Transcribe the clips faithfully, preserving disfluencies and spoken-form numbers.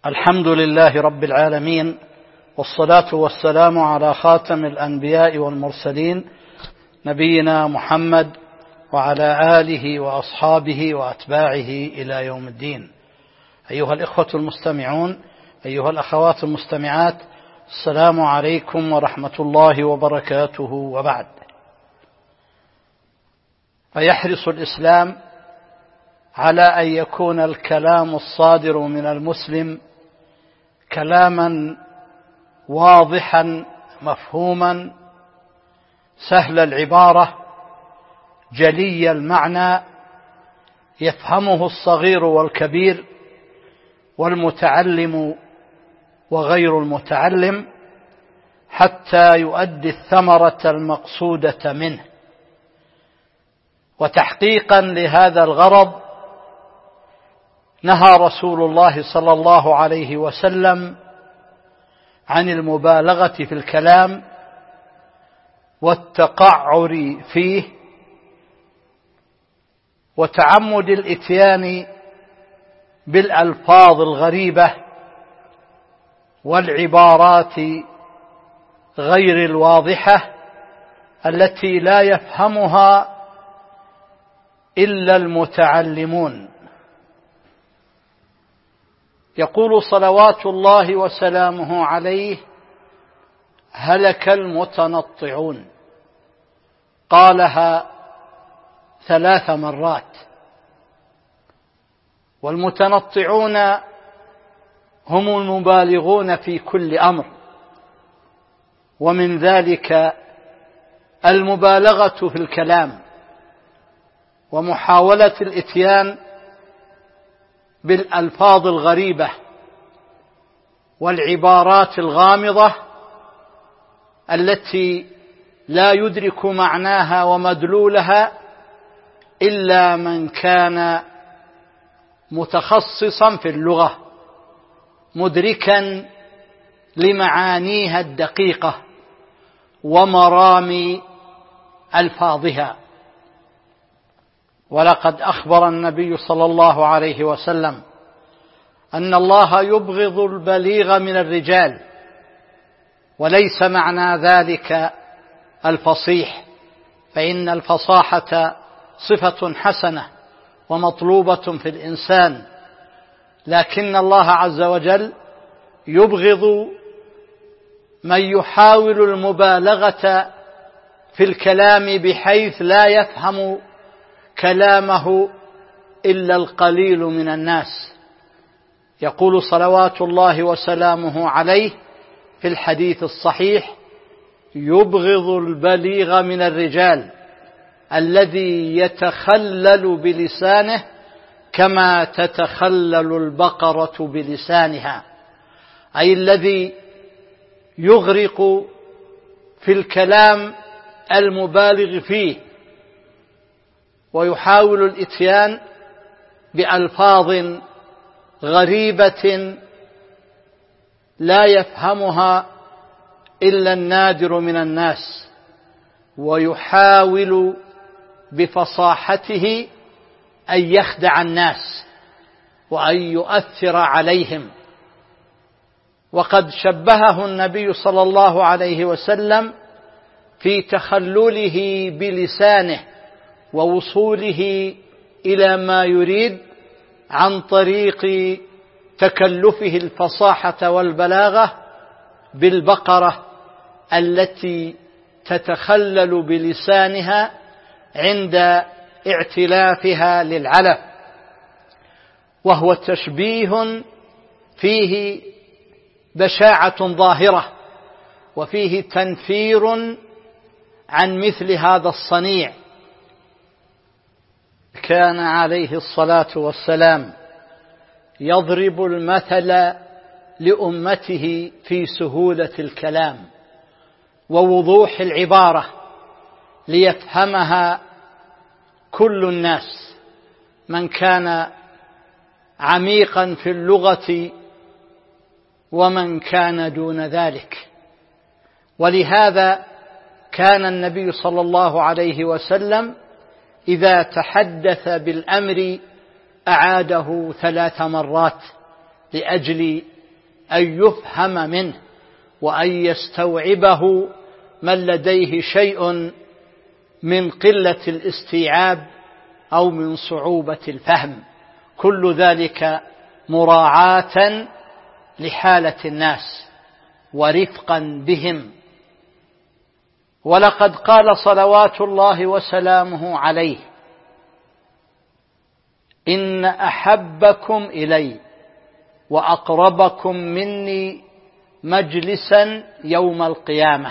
الحمد لله رب العالمين، والصلاة والسلام على خاتم الأنبياء والمرسلين نبينا محمد وعلى آله وأصحابه وأتباعه إلى يوم الدين. أيها الإخوة المستمعون، أيها الأخوات المستمعات، السلام عليكم ورحمة الله وبركاته. وبعد، فيحرص الإسلام على أن يكون الكلام الصادر من المسلم كلاما واضحا مفهوما سهل العبارة جلي المعنى، يفهمه الصغير والكبير والمتعلم وغير المتعلم، حتى يؤدي الثمرة المقصودة منه. وتحقيقا لهذا الغرض نهى رسول الله صلى الله عليه وسلم عن المبالغة في الكلام والتقعر فيه وتعمد الإتيان بالألفاظ الغريبة والعبارات غير الواضحة التي لا يفهمها إلا المتعلمون. يقول صلوات الله وسلامه عليه: هلك المتنطعون. قالها ثلاث مرات. والمتنطعون هم المبالغون في كل أمر، ومن ذلك المبالغة في الكلام ومحاولة الإتيان بالألفاظ الغريبة والعبارات الغامضة التي لا يدرك معناها ومدلولها إلا من كان متخصصا في اللغة مدركا لمعانيها الدقيقة ومرامي ألفاظها. ولقد أخبر النبي صلى الله عليه وسلم أن الله يبغض البليغ من الرجال، وليس معنى ذلك الفصيح، فإن الفصاحة صفة حسنة ومطلوبة في الإنسان، لكن الله عز وجل يبغض من يحاول المبالغة في الكلام بحيث لا يفهم كلامه إلا القليل من الناس. يقول صلوات الله وسلامه عليه في الحديث الصحيح: يبغض البليغ من الرجال الذي يتخلل بلسانه كما تتخلل البقرة بلسانها، أي الذي يغرق في الكلام المبالغ فيه ويحاول الإتيان بألفاظ غريبة لا يفهمها إلا النادر من الناس، ويحاول بفصاحته أن يخدع الناس وأن يؤثر عليهم. وقد شبهه النبي صلى الله عليه وسلم في تخلله بلسانه ووصوله إلى ما يريد عن طريق تكلفه الفصاحة والبلاغة بالبقرة التي تتخلل بلسانها عند اعتلافها للعلف، وهو تشبيه فيه بشاعة ظاهرة وفيه تنفير عن مثل هذا الصنيع. كان عليه الصلاة والسلام يضرب المثل لأمته في سهولة الكلام ووضوح العبارة ليفهمها كل الناس، من كان عميقا في اللغة ومن كان دون ذلك. ولهذا كان النبي صلى الله عليه وسلم إذا تحدث بالأمر أعاده ثلاث مرات لأجل أن يفهم منه وأن يستوعبه من لديه شيء من قلة الاستيعاب أو من صعوبة الفهم، كل ذلك مراعاة لحالة الناس ورفقا بهم. ولقد قال صلوات الله وسلامه عليه: إن أحبكم إلي وأقربكم مني مجلسا يوم القيامة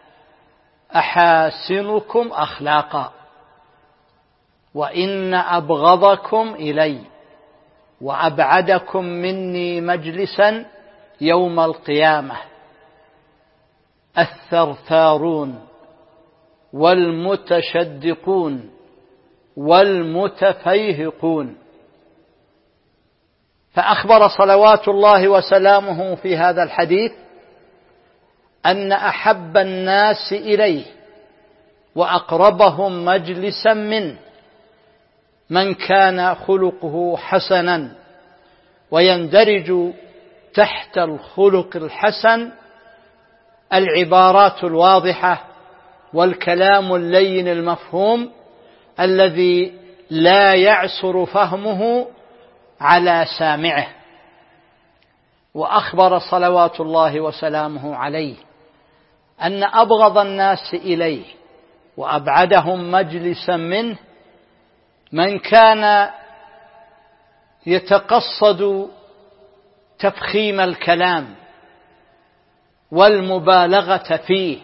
أحاسنكم أخلاقا، وإن أبغضكم إلي وأبعدكم مني مجلسا يوم القيامة الثرثارون والمتشدقون والمتفيهقون. فأخبر صلوات الله وسلامه في هذا الحديث أن أحب الناس إليه وأقربهم مجلسا منه من كان خلقه حسنا، ويندرج تحت الخلق الحسن العبارات الواضحة والكلام اللين المفهوم الذي لا يعسر فهمه على سامعه. وأخبر صلوات الله وسلامه عليه أن أبغض الناس إليه وأبعدهم مجلسا منه من كان يتقصد تفخيم الكلام والمبالغة فيه،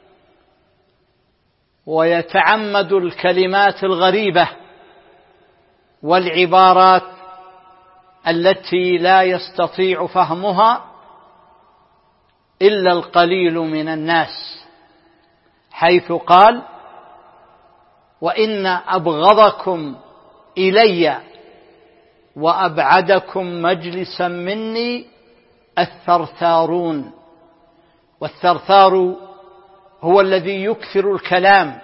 ويتعمد الكلمات الغريبة والعبارات التي لا يستطيع فهمها إلا القليل من الناس، حيث قال: وإن أبغضكم إلي وأبعدكم مجلسا مني الثرثارون. والثرثار هو الذي يكثر الكلام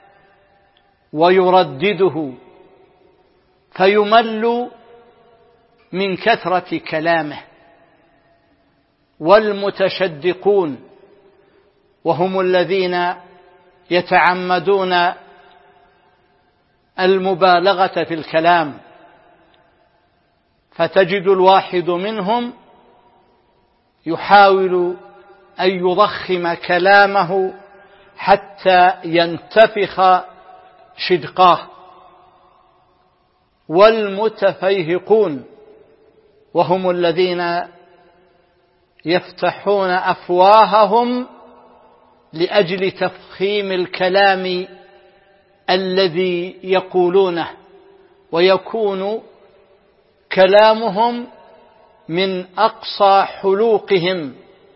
ويردده فيمل من كثرة كلامه. والمتشدقون وهم الذين يتعمدون المبالغة في الكلام، فتجد الواحد منهم يحاول أن يضخم كلامه حتى ينتفخ شدقاه. والمتفيهقون وهم الذين يفتحون أفواههم لأجل تفخيم الكلام الذي يقولونه، ويكون كلامهم من أقصى حلوقهم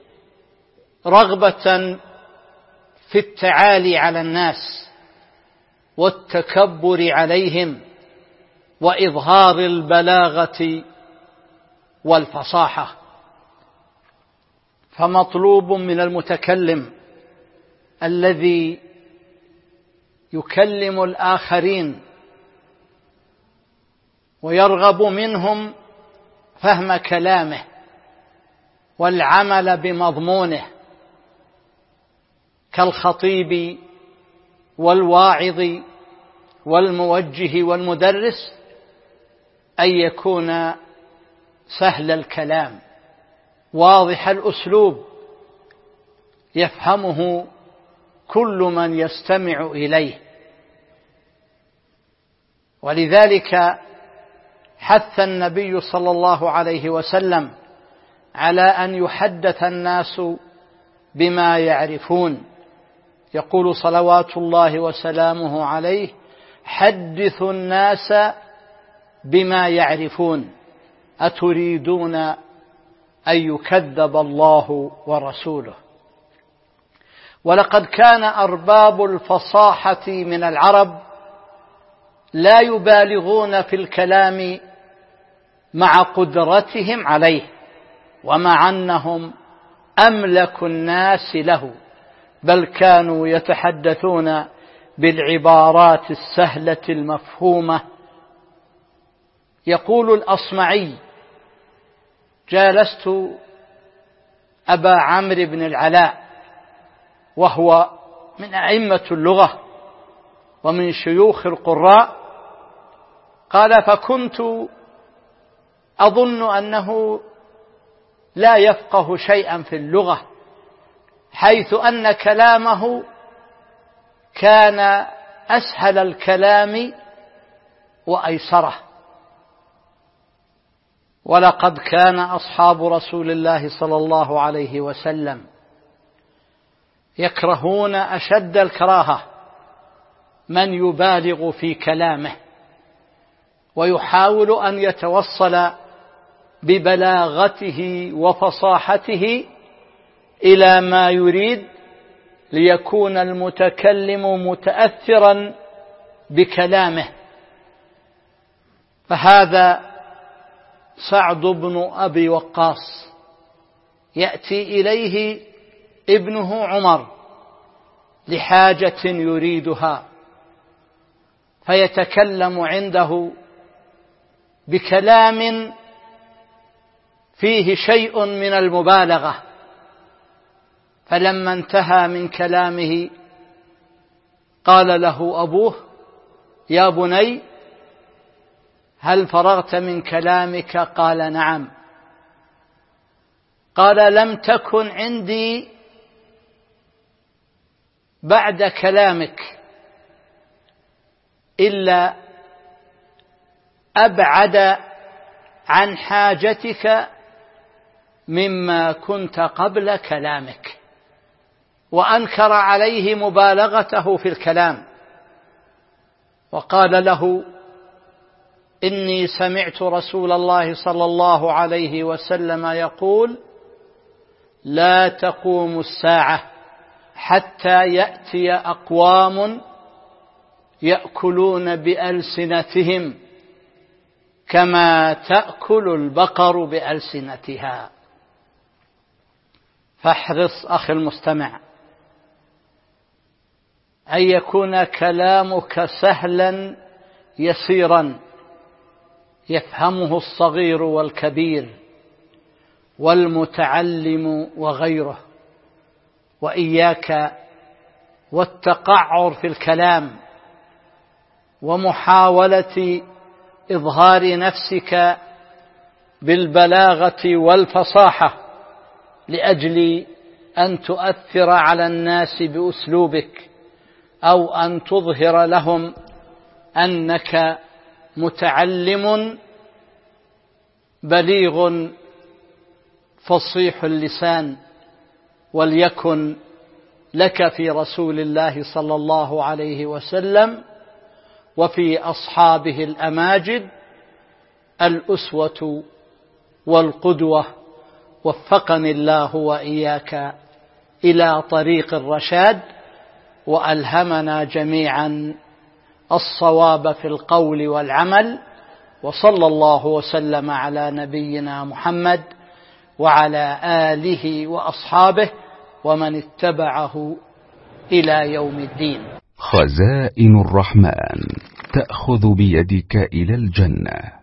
رغبة في التعالي على الناس والتكبر عليهم وإظهار البلاغة والفصاحة. فمطلوب من المتكلم الذي يكلم الآخرين ويرغب منهم فهم كلامه والعمل بمضمونه كالخطيب والواعظ والموجه والمدرس أن يكون سهل الكلام واضح الأسلوب يفهمه كل من يستمع إليه. ولذلك حث النبي صلى الله عليه وسلم على أن يحدث الناس بما يعرفون، يقول صلوات الله وسلامه عليه: حدثوا الناس بما يعرفون أتريدون أن يكذب الله ورسوله. ولقد كان أرباب الفصاحة من العرب لا يبالغون في الكلام مع قدرتهم عليه، ومع أنهم أملك الناس له، بل كانوا يتحدثون بالعبارات السهلة المفهومة. يقول الأصمعي: جالست أبا عمرو بن العلاء، وهو من أئمة اللغة ومن شيوخ القراء، قال: فكنت أظن أنه لا يفقه شيئا في اللغة، حيث أن كلامه كان أسهل الكلام وأيسره. ولقد كان أصحاب رسول الله صلى الله عليه وسلم يكرهون أشد الكراهة من يبالغ في كلامه ويحاول أن يتوصل ببلاغته وفصاحته إلى ما يريد ليكون المتكلم متأثرا بكلامه. فهذا سعد بن أبي وقاص يأتي إليه ابنه عمر لحاجة يريدها، فيتكلم عنده بكلام فيه شيء من المبالغة، فلما انتهى من كلامه قال له أبوه: يا بني، هل فرغت من كلامك؟ قال: نعم. قال: لم تكن عندي بعد كلامك إلا أبعد عن حاجتك مما كنت قبل كلامك. وأنكر عليه مبالغته في الكلام، وقال له: إني سمعت رسول الله صلى الله عليه وسلم يقول: لا تقوم الساعة حتى يأتي أقوام يأكلون بألسنتهم كما تأكل البقر بألسنتها. فاحرص أخي المستمع أن يكون كلامك سهلا يسيرا يفهمه الصغير والكبير والمتعلم وغيره، وإياك والتقعر في الكلام ومحاولة إظهار نفسك بالبلاغة والفصاحة لأجل أن تؤثر على الناس بأسلوبك، أو أن تظهر لهم أنك متعلم بليغ فصيح اللسان. وليكن لك في رسول الله صلى الله عليه وسلم وفي أصحابه الأماجد الأسوة والقدوة. وفقني الله وإياك إلى طريق الرشاد، وألهمنا جميعا الصواب في القول والعمل. وصلى الله وسلم على نبينا محمد وعلى آله وأصحابه ومن اتبعه إلى يوم الدين. خزائن الرحمن تأخذ بيدك إلى الجنة.